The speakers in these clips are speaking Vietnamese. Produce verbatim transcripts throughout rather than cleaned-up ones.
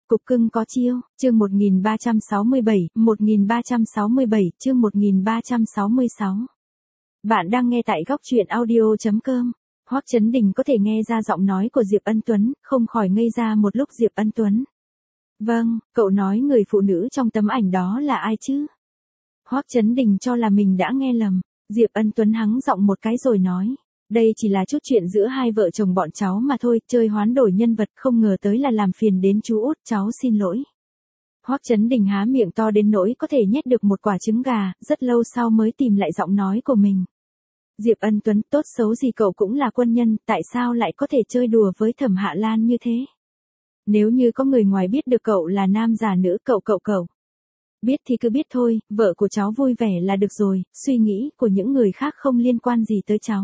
Cục cưng có chiêu, chương một nghìn ba trăm sáu mươi bảy, một nghìn ba trăm sáu mươi bảy, chương một nghìn ba trăm sáu mươi sáu. Bạn đang nghe tại góc truyện audio chấm com. Hoắc Chấn Đình có thể nghe ra giọng nói của Diệp Ân Tuấn, không khỏi ngây ra một lúc. Diệp Ân Tuấn. Vâng, cậu nói người phụ nữ trong tấm ảnh đó là ai chứ? Hoắc Chấn Đình cho là mình đã nghe lầm. Diệp Ân Tuấn hắng giọng một cái rồi nói. Đây chỉ là chút chuyện giữa hai vợ chồng bọn cháu mà thôi, chơi hoán đổi nhân vật, không ngờ tới là làm phiền đến chú út, cháu xin lỗi. Hoắc Chấn Đình há miệng to đến nỗi có thể nhét được một quả trứng gà, rất lâu sau mới tìm lại giọng nói của mình. Diệp Ân Tuấn, tốt xấu gì cậu cũng là quân nhân, tại sao lại có thể chơi đùa với Thẩm Hạ Lan như thế? Nếu như có người ngoài biết được cậu là nam giả nữ, cậu cậu cậu. Biết thì cứ biết thôi, vợ của cháu vui vẻ là được rồi, suy nghĩ của những người khác không liên quan gì tới cháu.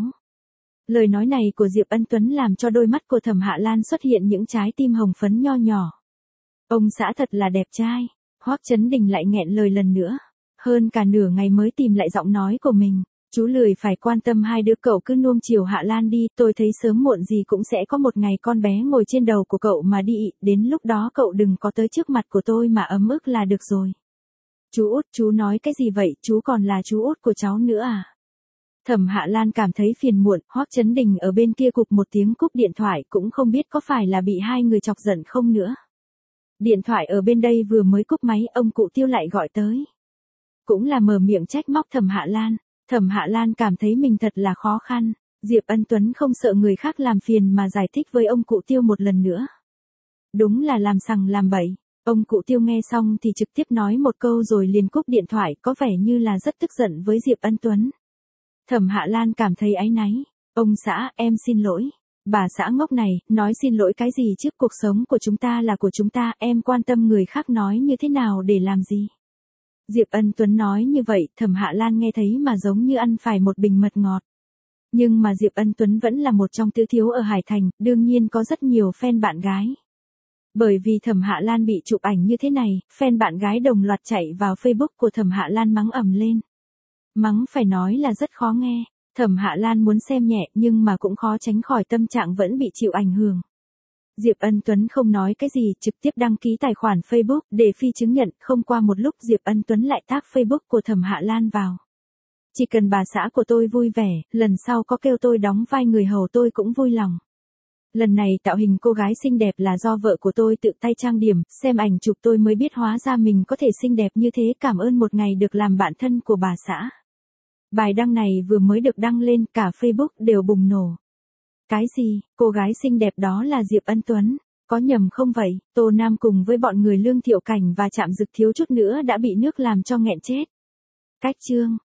Lời nói này của Diệp Ân Tuấn làm cho đôi mắt của Thẩm Hạ Lan xuất hiện những trái tim hồng phấn nho nhỏ. Ông xã thật là đẹp trai. Hoắc Chấn Đình lại nghẹn lời lần nữa. Hơn cả nửa ngày mới tìm lại giọng nói của mình. Chú lười phải quan tâm hai đứa cậu, cứ nuông chiều Hạ Lan đi, tôi thấy sớm muộn gì cũng sẽ có một ngày con bé ngồi trên đầu của cậu mà đi, đến lúc đó cậu đừng có tới trước mặt của tôi mà ấm ức là được rồi. Chú út, chú nói cái gì vậy, chú còn là chú út của cháu nữa à? Thẩm Hạ Lan cảm thấy phiền muộn, Hoắc Chấn Đình ở bên kia cục một tiếng cúp điện thoại, cũng không biết có phải là bị hai người chọc giận không nữa. Điện thoại ở bên đây vừa mới cúp máy, ông cụ Tiêu lại gọi tới. Cũng là mở miệng trách móc Thẩm Hạ Lan. Thẩm Hạ Lan cảm thấy mình thật là khó khăn. Diệp Ân Tuấn không sợ người khác làm phiền mà giải thích với ông cụ Tiêu một lần nữa. Đúng là làm sằng làm bậy. Ông cụ Tiêu nghe xong thì trực tiếp nói một câu rồi liền cúp điện thoại, có vẻ như là rất tức giận với Diệp Ân Tuấn. Thẩm Hạ Lan cảm thấy áy náy. Ông xã, em xin lỗi. Bà xã ngốc này, nói xin lỗi cái gì chứ, cuộc sống của chúng ta là của chúng ta, em quan tâm người khác nói như thế nào để làm gì? Diệp Ân Tuấn nói như vậy, Thẩm Hạ Lan nghe thấy mà giống như ăn phải một bình mật ngọt. Nhưng mà Diệp Ân Tuấn vẫn là một trong tứ thiếu ở Hải Thành, đương nhiên có rất nhiều fan bạn gái. Bởi vì Thẩm Hạ Lan bị chụp ảnh như thế này, fan bạn gái đồng loạt chạy vào Facebook của Thẩm Hạ Lan mắng ầm lên. Mắng phải nói là rất khó nghe. Thẩm Hạ Lan muốn xem nhẹ nhưng mà cũng khó tránh khỏi tâm trạng vẫn bị chịu ảnh hưởng. Diệp Ân Tuấn không nói cái gì, trực tiếp đăng ký tài khoản Facebook để phi chứng nhận. Không qua một lúc Diệp Ân Tuấn lại tag Facebook của Thẩm Hạ Lan vào. Chỉ cần bà xã của tôi vui vẻ, lần sau có kêu tôi đóng vai người hầu tôi cũng vui lòng. Lần này tạo hình cô gái xinh đẹp là do vợ của tôi tự tay trang điểm, xem ảnh chụp tôi mới biết hóa ra mình có thể xinh đẹp như thế, cảm ơn một ngày được làm bạn thân của bà xã. Bài đăng này vừa mới được đăng lên, cả Facebook đều bùng nổ. Cái gì, cô gái xinh đẹp đó là Diệp Ân Tuấn, có nhầm không vậy? Tô Nam cùng với bọn người Lương Thiệu Cảnh và Trạm Dực thiếu chút nữa đã bị nước làm cho nghẹn chết. Cách chương,